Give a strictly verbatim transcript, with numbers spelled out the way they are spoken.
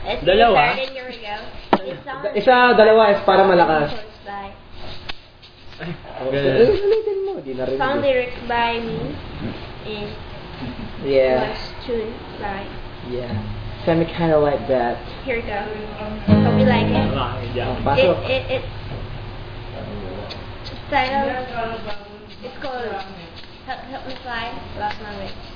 It's Dalawa? started year ago. It's on Isa, dalawa is para malakas. Composed by. Ganun. Ulitin mo, di na rin. Song lyrics by me and Yeah. was tuned by. Yeah. Semi kind of like that. Here we go. Hope you like it. Ah, yeah. It Pasok. it it. It's titled. It's called Help, Help Me Fly. Lost My Way.